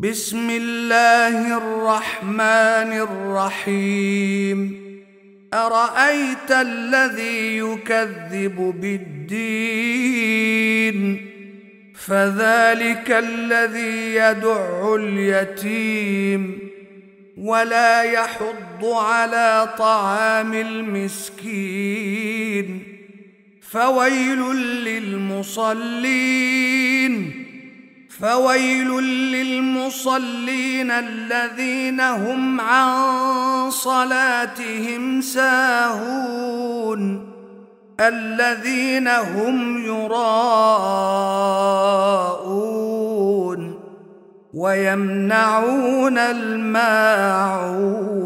بسم الله الرحمن الرحيم. أرأيت الذي يكذب بالدين فذلك الذي يدع اليتيم ولا يحض على طعام المسكين فويل للمصلين الذين هم عن صلاتهم ساهون الذين هم يراءون ويمنعون الماعون.